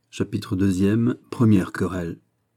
Chapitre 2, première querelle.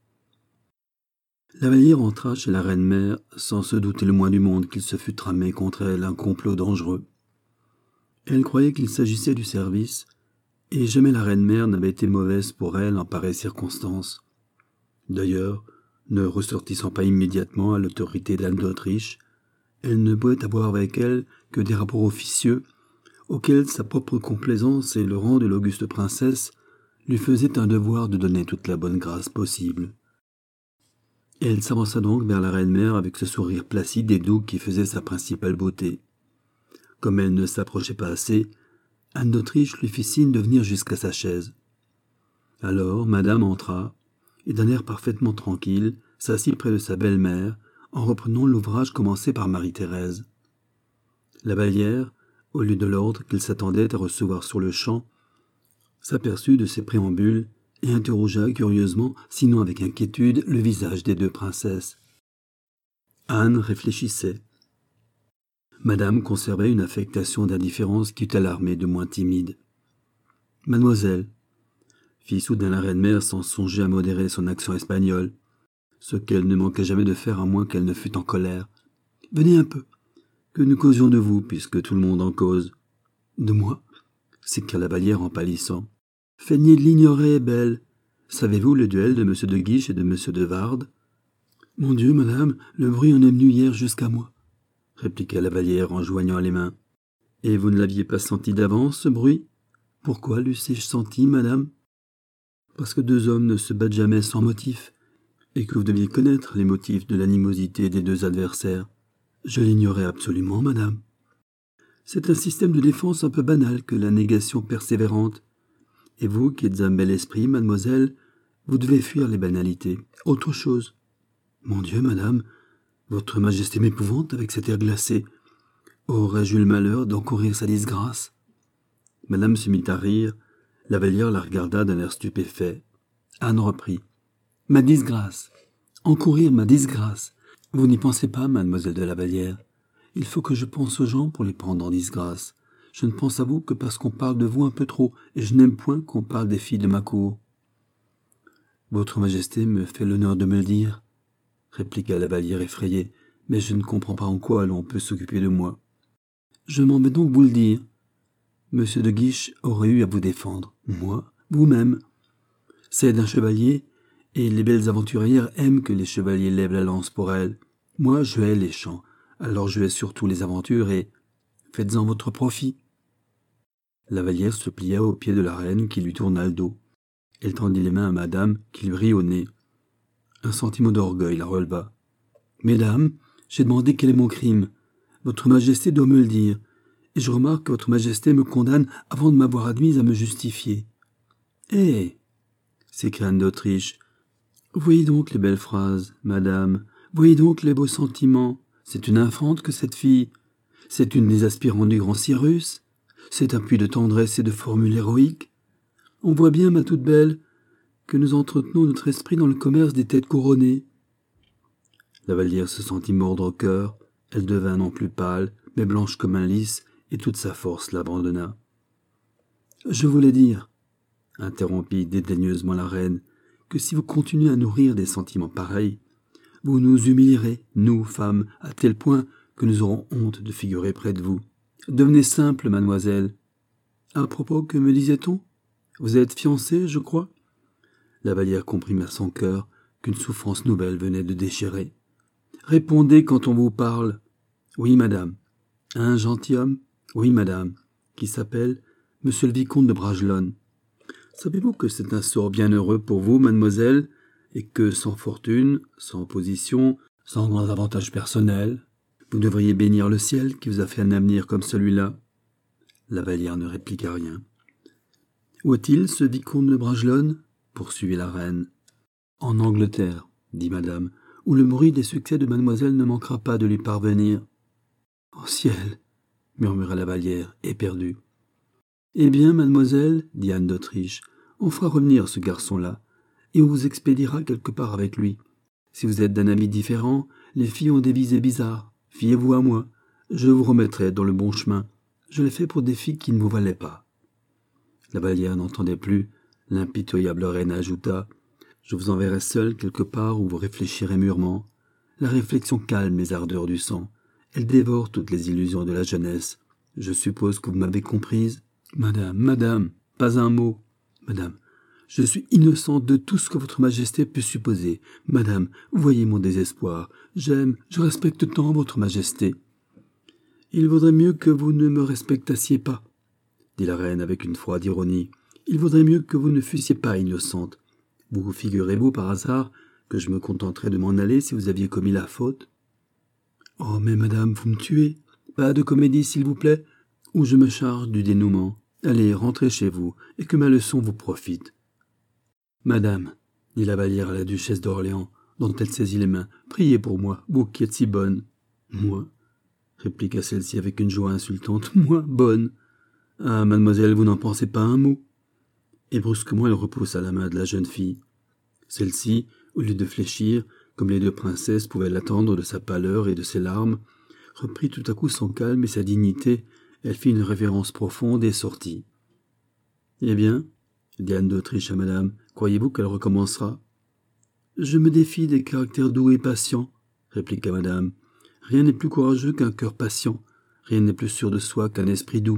La Vallière entra chez la reine-mère sans se douter le moins du monde qu'il se fût tramé contre elle un complot dangereux. Elle croyait qu'il s'agissait du service, et jamais la reine-mère n'avait été mauvaise pour elle en pareille circonstance. D'ailleurs, ne ressortissant pas immédiatement à l'autorité d'Anne d'Autriche, elle ne pouvait avoir avec elle que des rapports officieux auxquels sa propre complaisance et le rang de l'auguste princesse lui faisaient un devoir de donner toute la bonne grâce possible. Elle s'avança donc vers la reine-mère avec ce sourire placide et doux qui faisait sa principale beauté. Comme elle ne s'approchait pas assez, Anne d'Autriche lui fit signe de venir jusqu'à sa chaise. Alors madame entra, et d'un air parfaitement tranquille, s'assit près de sa belle-mère, en reprenant l'ouvrage commencé par Marie-Thérèse. La Vallière, au lieu de l'ordre qu'il s'attendait à recevoir sur-le-champ, s'aperçut de ses préambules et interrogea curieusement, sinon avec inquiétude, le visage des deux princesses. Anne réfléchissait. Madame conservait une affectation d'indifférence qui eût alarmé de moins timide. « Mademoiselle » fit soudain la reine-mère sans songer à modérer son accent espagnol, ce qu'elle ne manquait jamais de faire à moins qu'elle ne fût en colère. « Venez un peu, que nous causions de vous, puisque tout le monde en cause. »« De moi ?» s'écria la Vallière en pâlissant. « Feignez de l'ignorer, belle. Savez-vous le duel de M. de Guiche et de M. de Wardes ?»« Mon Dieu, madame, le bruit en est venu hier jusqu'à moi, » répliqua la Vallière en joignant les mains. « Et vous ne l'aviez pas senti d'avance, ce bruit ? Pourquoi l'eussé-je senti, madame ? Parce que deux hommes ne se battent jamais sans motif, et que vous deviez connaître les motifs de l'animosité des deux adversaires. Je l'ignorais absolument, madame. C'est un système de défense un peu banal que la négation persévérante. Et vous, qui êtes un bel esprit, mademoiselle, vous devez fuir les banalités. Autre chose. Mon Dieu, madame, votre majesté m'épouvante avec cet air glacé. Aurais-je eu le malheur d'encourir sa disgrâce ? Madame se mit à rire. La Vallière la regarda d'un air stupéfait. Anne reprit. Ma disgrâce. Encourir ma disgrâce. Vous n'y pensez pas, mademoiselle de la Vallière. Il faut que je pense aux gens pour les prendre en disgrâce. Je ne pense à vous que parce qu'on parle de vous un peu trop, et je n'aime point qu'on parle des filles de ma cour. Votre majesté me fait l'honneur de me le dire, répliqua la Vallière effrayée, mais je ne comprends pas en quoi l'on peut s'occuper de moi. Je m'en vais donc vous le dire. Monsieur de Guiche aurait eu à vous défendre, moi, vous-même. C'est d'un chevalier, et les belles aventurières aiment que les chevaliers lèvent la lance pour elles. Moi, je hais les chants, alors je hais surtout les aventures, et faites-en votre profit. La Vallière se plia aux pieds de la reine qui lui tourna le dos. Elle tendit les mains à madame qui lui rit au nez. Un sentiment d'orgueil la releva. « Mesdames, j'ai demandé quel est mon crime. Votre majesté doit me le dire, et je remarque que votre majesté me condamne avant de m'avoir admise à me justifier. »« Eh !» s'écria Anne d'Autriche. « Voyez donc les belles phrases, madame, voyez donc les beaux sentiments. C'est une infante que cette fille. C'est une des aspirantes du grand Cyrus. C'est un puits de tendresse et de formules héroïques. On voit bien, ma toute belle, que nous entretenons notre esprit dans le commerce des têtes couronnées. » La Vallière se sentit mordre au cœur. Elle devint non plus pâle, mais blanche comme un lys, et toute sa force l'abandonna. « Je voulais dire, » interrompit dédaigneusement la reine, « que si vous continuez à nourrir des sentiments pareils, vous nous humilierez, nous, femmes, à tel point que nous aurons honte de figurer près de vous. Devenez simple, mademoiselle. À propos, que me disait-on ? Vous êtes fiancée, je crois ?» La Vallière comprit à son cœur qu'une souffrance nouvelle venait de déchirer. « Répondez quand on vous parle. »« Oui, madame. »« Un gentilhomme ?»« Oui, madame. » Qui s'appelle Monsieur le vicomte de Bragelonne. Savez-vous que c'est un sort bien heureux pour vous, mademoiselle, et que sans fortune, sans position, sans grands avantages personnels, vous devriez bénir le ciel qui vous a fait un avenir comme celui-là. » La Vallière ne répliqua rien. « Où est-il, ce vicomte de Bragelonne ?» poursuivit la reine. « En Angleterre, » dit madame, « où le bruit des succès de mademoiselle ne manquera pas de lui parvenir. »« Au ciel !» murmura la Vallière, éperdue. « Eh bien, mademoiselle, dit Anne d'Autriche, on fera revenir ce garçon-là, et on vous expédiera quelque part avec lui. Si vous êtes d'un avis différent, les filles ont des visées bizarres. Fiez-vous à moi. Je vous remettrai dans le bon chemin. Je l'ai fait pour des filles qui ne vous valaient pas. » La Vallière n'entendait plus. L'impitoyable reine ajouta: « Je vous enverrai seul quelque part où vous réfléchirez mûrement. La réflexion calme les ardeurs du sang. Elle dévore toutes les illusions de la jeunesse. Je suppose que vous m'avez comprise. Madame, madame, pas un mot. Madame, je suis innocente de tout ce que votre majesté peut supposer. Madame, voyez mon désespoir. J'aime, je respecte tant votre majesté. Il vaudrait mieux que vous ne me respectassiez pas, dit la reine avec une froide ironie. Il vaudrait mieux que vous ne fussiez pas innocente. Vous figurez-vous par hasard que je me contenterais de m'en aller si vous aviez commis la faute? Oh, mais madame, vous me tuez. Pas de comédie, s'il vous plaît, ou je me charge du dénouement. Allez, rentrez chez vous, et que ma leçon vous profite. Madame, dit la Vallière à la duchesse d'Orléans, dont elle saisit les mains, priez pour moi, vous qui êtes si bonne. Moi, répliqua celle-ci avec une joie insultante, moi, bonne. Ah, mademoiselle, vous n'en pensez pas un mot. Et brusquement elle repoussa la main de la jeune fille. Celle-ci, au lieu de fléchir, comme les deux princesses pouvaient l'attendre de sa pâleur et de ses larmes, reprit tout à coup son calme et sa dignité. Elle fit une révérence profonde et sortit. « Eh bien, dit Anne d'Autriche à madame, croyez-vous qu'elle recommencera ?»« Je me défie des caractères doux et patients, » répliqua madame. « Rien n'est plus courageux qu'un cœur patient, rien n'est plus sûr de soi qu'un esprit doux.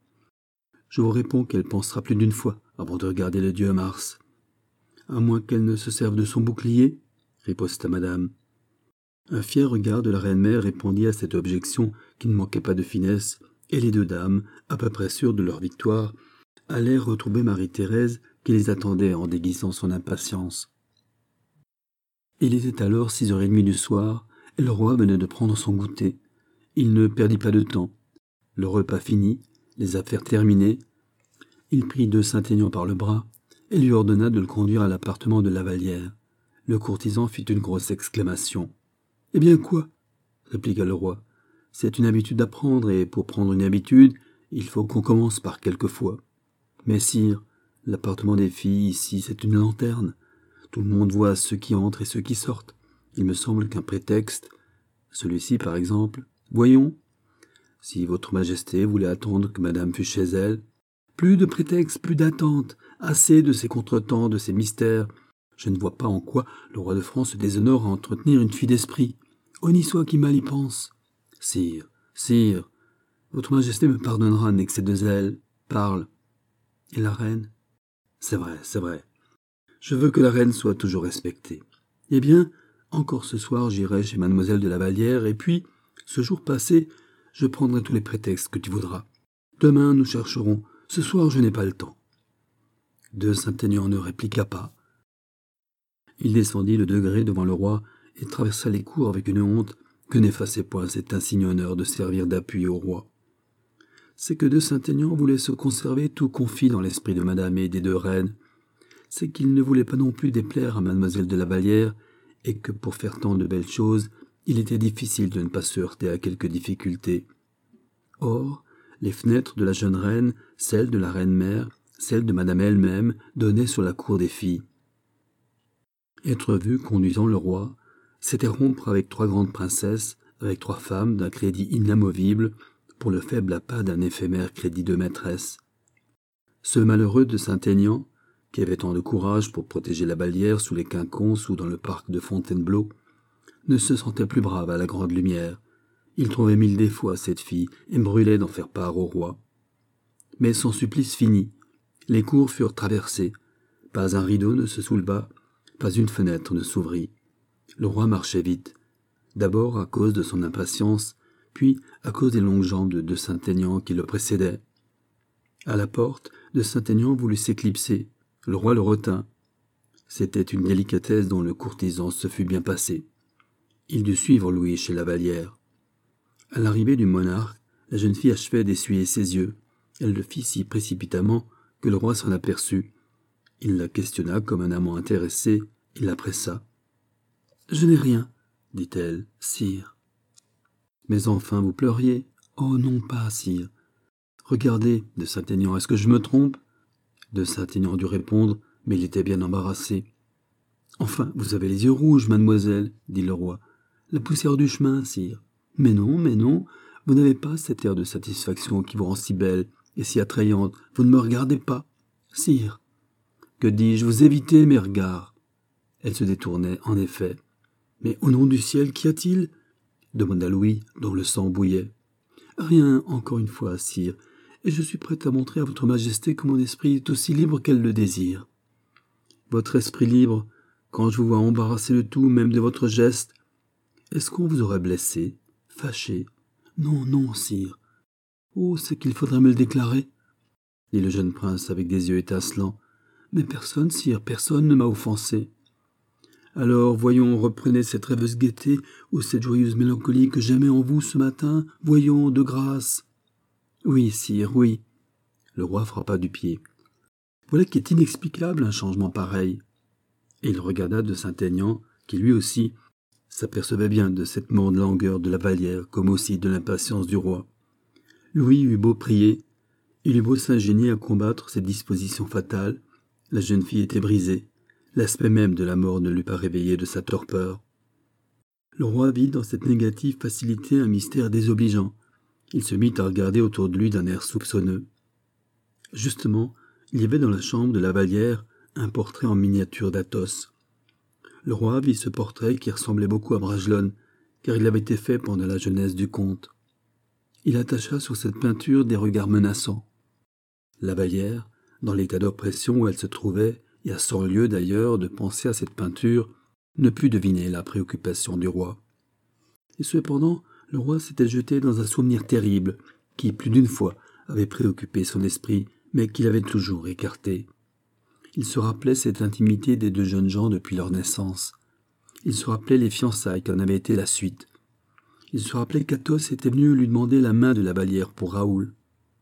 Je vous réponds qu'elle pensera plus d'une fois avant de regarder le dieu Mars. À moins qu'elle ne se serve de son bouclier, riposta madame. Un fier regard de la reine-mère répondit à cette objection qui ne manquait pas de finesse, et les deux dames, à peu près sûres de leur victoire, allèrent retrouver Marie-Thérèse qui les attendait en déguisant son impatience. Il était alors 6h30 du soir, et le roi venait de prendre son goûter. Il ne perdit pas de temps. Le repas fini, les affaires terminées, il prit de Saint-Aignan par le bras et lui ordonna de le conduire à l'appartement de la Vallière. Le courtisan fit une grosse exclamation. « Eh bien quoi ?» répliqua le roi. « C'est une habitude à prendre, et pour prendre une habitude, il faut qu'on commence par quelquefois. Mais sire, l'appartement des filles, ici, c'est une lanterne. Tout le monde voit ceux qui entrent et ceux qui sortent. Il me semble qu'un prétexte, celui-ci par exemple, voyons, si votre majesté voulait attendre que madame fût chez elle, plus de prétexte, plus d'attente, assez de ces contretemps, de ces mystères. Je ne vois pas en quoi le roi de France se déshonore à entretenir une fille d'esprit. Honni soit qui mal y pense. Sire, sire, votre majesté me pardonnera un excès de zèle. Parle. Et la reine? C'est vrai, c'est vrai. Je veux que la reine soit toujours respectée. Eh bien, encore ce soir, j'irai chez mademoiselle de la Vallière, et puis, ce jour passé, je prendrai tous les prétextes que tu voudras. Demain, nous chercherons. Ce soir, je n'ai pas le temps. De Saint-Aignan ne répliqua pas. Il descendit le degré devant le roi et traversa les cours avec une honte que n'effaçait point cet insigne honneur de servir d'appui au roi. C'est que de Saint-Aignan voulait se conserver tout confit dans l'esprit de madame et des deux reines. C'est qu'il ne voulait pas non plus déplaire à mademoiselle de la Vallière, et que pour faire tant de belles choses, il était difficile de ne pas se heurter à quelques difficultés. Or, les fenêtres de la jeune reine, celles de la reine-mère, celles de madame elle-même, donnaient sur la cour des filles. Être vu conduisant le roi, c'était rompre avec 3 grandes princesses, avec 3 femmes d'un crédit inamovible, pour le faible appât d'un éphémère crédit de maîtresse. Ce malheureux de Saint-Aignan, qui avait tant de courage pour protéger la Vallière sous les quinconces ou dans le parc de Fontainebleau, ne se sentait plus brave à la grande lumière. Il trouvait 1000 défauts à cette fille et brûlait d'en faire part au roi. Mais son supplice finit. Les cours furent traversées. Pas un rideau ne se souleva, pas une fenêtre ne s'ouvrit. Le roi marchait vite, d'abord à cause de son impatience, puis à cause des longues jambes de Saint-Aignan qui le précédaient. À la porte, de Saint-Aignan voulut s'éclipser. Le roi le retint. C'était une délicatesse dont le courtisan se fut bien passé. Il dut suivre Louis chez la Vallière. À l'arrivée du monarque, la jeune fille achevait d'essuyer ses yeux. Elle le fit si précipitamment que le roi s'en aperçut. Il la questionna comme un amant intéressé. Il la pressa. « Je n'ai rien, dit-elle, sire. »« Mais enfin, vous pleuriez. »« Oh non pas, sire. »« Regardez, de Saint-Aignan, est-ce que je me trompe ?» De Saint-Aignan dut répondre, mais il était bien embarrassé. « Enfin, vous avez les yeux rouges, mademoiselle, » dit le roi. « La poussière du chemin, sire. »« Mais non, vous n'avez pas cet air de satisfaction qui vous rend si belle et si attrayante. Vous ne me regardez pas. »« Sire. » Que dis-je, vous évitez mes regards. » Elle se détournait, en effet. « Mais au nom du ciel, qu'y a-t-il » demanda Louis, dont le sang bouillait. « Rien, encore une fois, sire, et je suis prête à montrer à votre majesté que mon esprit est aussi libre qu'elle le désire. » « Votre esprit libre, quand je vous vois embarrasser le tout, même de votre geste, est-ce qu'on vous aurait blessé, fâché ? Non, non, sire. Oh, c'est qu'il faudrait me le déclarer, dit le jeune prince avec des yeux étincelants. Mais personne, sire, personne ne m'a offensé. Alors, voyons, reprenez cette rêveuse gaieté ou cette joyeuse mélancolie que j'aimais en vous ce matin. Voyons, de grâce. Oui, sire, oui. Le roi frappa du pied. Voilà qui est inexplicable, un changement pareil. Et il regarda de Saint-Aignan, qui lui aussi s'apercevait bien de cette morne langueur de la Vallière, comme aussi de l'impatience du roi. Louis eut beau prier, il eut beau s'ingénier à combattre cette disposition fatale, la jeune fille était brisée, l'aspect même de la mort ne l'eût pas réveillée de sa torpeur. Le roi vit dans cette négative facilité un mystère désobligeant. Il se mit à regarder autour de lui d'un air soupçonneux. Justement, il y avait dans la chambre de la Vallière un portrait en miniature d'Athos. Le roi vit ce portrait qui ressemblait beaucoup à Bragelonne, car il avait été fait pendant la jeunesse du comte. Il attacha sur cette peinture des regards menaçants. La Vallière, dans l'état d'oppression où elle se trouvait, et à 100 lieues d'ailleurs de penser à cette peinture, ne put deviner la préoccupation du roi. Et cependant, le roi s'était jeté dans un souvenir terrible, qui, plus d'une fois, avait préoccupé son esprit, mais qu'il avait toujours écarté. Il se rappelait cette intimité des deux jeunes gens depuis leur naissance. Il se rappelait les fiançailles qu'en avait été la suite. Il se rappelait qu'Athos était venu lui demander la main de la Vallière pour Raoul.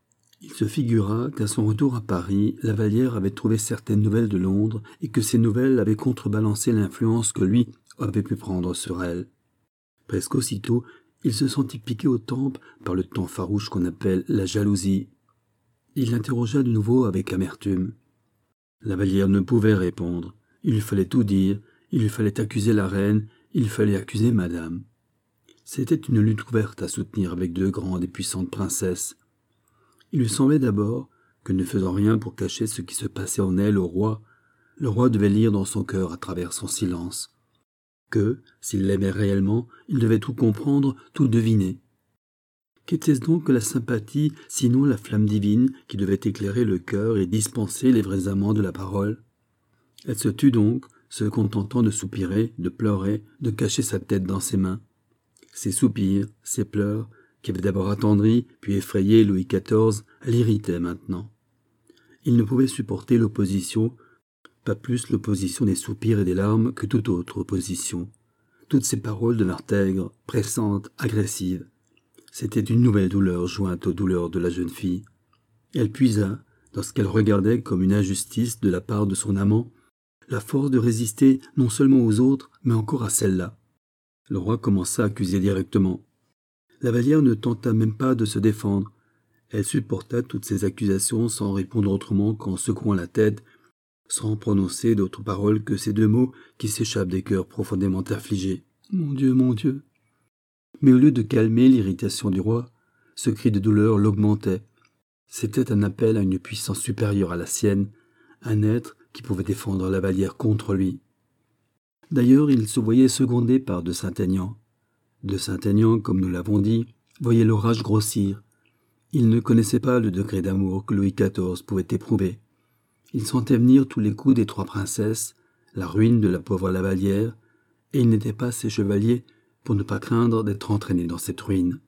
Il se figura qu'à son retour à Paris, la Vallière avait trouvé certaines nouvelles de Londres et que ces nouvelles avaient contrebalancé l'influence que lui avait pu prendre sur elle. Presque aussitôt, il se sentit piqué aux tempes par le temps farouche qu'on appelle la jalousie. Il l'interrogea de nouveau avec amertume. La Vallière ne pouvait répondre. Il lui fallait tout dire, il lui fallait accuser la reine, il fallait accuser madame. C'était une lutte ouverte à soutenir avec deux grandes et puissantes princesses. Il lui semblait d'abord que, ne faisant rien pour cacher ce qui se passait en elle au roi, le roi devait lire dans son cœur à travers son silence. Que, s'il l'aimait réellement, il devait tout comprendre, tout deviner. Qu'était-ce donc que la sympathie, sinon la flamme divine qui devait éclairer le cœur et dispenser les vrais amants de la parole? Elle se tut donc, se contentant de soupirer, de pleurer, de cacher sa tête dans ses mains. Ses soupirs, ses pleurs, qui avaient d'abord attendri, puis effrayé Louis XIV, l'irritaient maintenant. Il ne pouvait supporter l'opposition, pas plus l'opposition des soupirs et des larmes que toute autre opposition. Toutes ces paroles devinrent aigres, pressantes, agressives. C'était une nouvelle douleur jointe aux douleurs de la jeune fille. Elle puisa, dans ce qu'elle regardait comme une injustice de la part de son amant, la force de résister non seulement aux autres, mais encore à celle-là. Le roi commença à accuser directement. La Vallière ne tenta même pas de se défendre. Elle supporta toutes ces accusations sans répondre autrement qu'en secouant la tête, sans prononcer d'autres paroles que ces deux mots qui s'échappent des cœurs profondément affligés. « Mon Dieu, mon Dieu !» Mais au lieu de calmer l'irritation du roi, ce cri de douleur l'augmentait. C'était un appel à une puissance supérieure à la sienne, un être qui pouvait défendre la Vallière contre lui. D'ailleurs, il se voyait secondé par de Saint-Aignan. De Saint-Aignan, comme nous l'avons dit, voyait l'orage grossir. Il ne connaissait pas le degré d'amour que Louis XIV pouvait éprouver. Il sentait venir tous les coups des trois princesses, la ruine de la pauvre la Vallière, et il n'était pas assez chevalier pour ne pas craindre d'être entraîné dans cette ruine.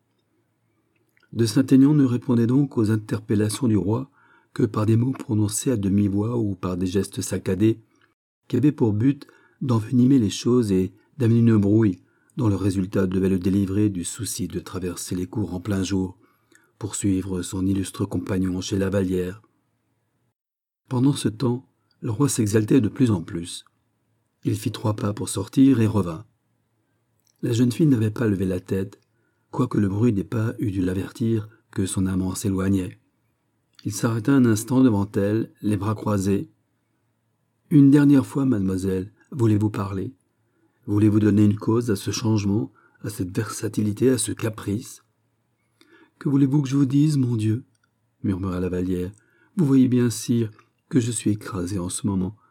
De Saint-Aignan ne répondait donc aux interpellations du roi que par des mots prononcés à demi-voix ou par des gestes saccadés, qui avaient pour but d'envenimer les choses et d'amener une brouille dont le résultat devait le délivrer du souci de traverser les cours en plein jour, pour suivre son illustre compagnon chez la Vallière. Pendant ce temps, le roi s'exaltait de plus en plus. Il fit 3 pas pour sortir et revint. La jeune fille n'avait pas levé la tête, quoique le bruit des pas eût dû l'avertir que son amant s'éloignait. Il s'arrêta un instant devant elle, les bras croisés. « Une dernière fois, mademoiselle, voulez-vous parler? Voulez-vous donner une cause à ce changement, à cette versatilité, à ce caprice ?»« Que voulez-vous que je vous dise, mon Dieu ?» murmura la Vallière. « Vous voyez bien, sire, que je suis écrasée en ce moment.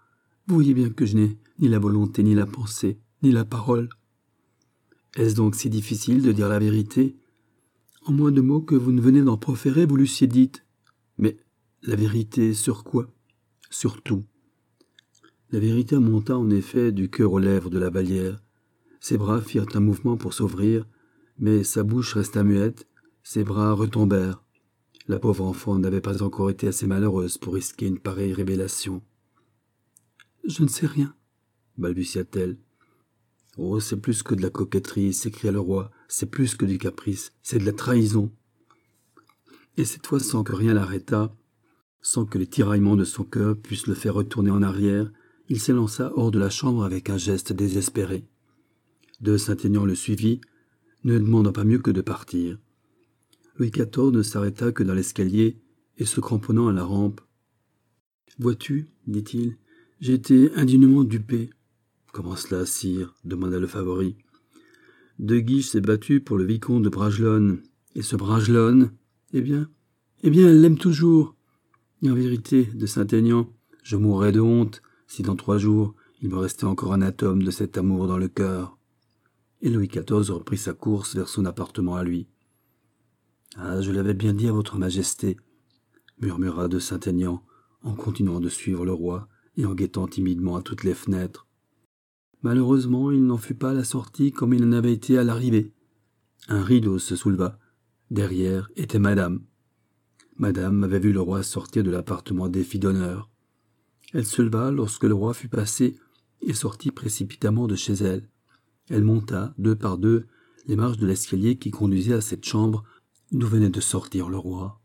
Vous voyez bien que je n'ai ni la volonté, ni la pensée, ni la parole. Est-ce donc si difficile de dire la vérité? En moins de mots que vous ne venez d'en proférer, vous l'eussiez dite. Mais la vérité sur quoi? Sur tout. La vérité monta en effet du cœur aux lèvres de la Vallière. Ses bras firent un mouvement pour s'ouvrir, mais sa bouche resta muette, ses bras retombèrent. La pauvre enfant n'avait pas encore été assez malheureuse pour risquer une pareille révélation. « Je ne sais rien, balbutia-t-elle. « Oh, c'est plus que de la coquetterie, s'écria le roi, c'est plus que du caprice, c'est de la trahison. » Et cette fois, sans que rien l'arrêtât, sans que les tiraillements de son cœur puissent le faire retourner en arrière, il s'élança hors de la chambre avec un geste désespéré. De Saint-Aignan le suivit, ne demandant pas mieux que de partir. Louis XIV ne s'arrêta que dans l'escalier et se cramponnant à la rampe. « Vois-tu, dit-il, j'ai été indignement dupé. »« Comment cela, sire ?» demanda le favori. « De Guiche s'est battu pour le vicomte de Bragelonne, et ce Bragelonne, eh bien, elle l'aime toujours. Et en vérité, de Saint-Aignan, je mourrais de honte si dans 3 jours il me restait encore un atome de cet amour dans le cœur. » Et Louis XIV reprit sa course vers son appartement à lui. « Ah, je l'avais bien dit à votre majesté, » murmura de Saint-Aignan, en continuant de suivre le roi et en guettant timidement à toutes les fenêtres. Malheureusement, il n'en fut pas à la sortie comme il en avait été à l'arrivée. Un rideau se souleva. Derrière était Madame. Madame avait vu le roi sortir de l'appartement des filles d'honneur. Elle se leva lorsque le roi fut passé et sortit précipitamment de chez elle. Elle monta, 2 par 2, les marches de l'escalier qui conduisait à cette chambre d'où venait de sortir le roi.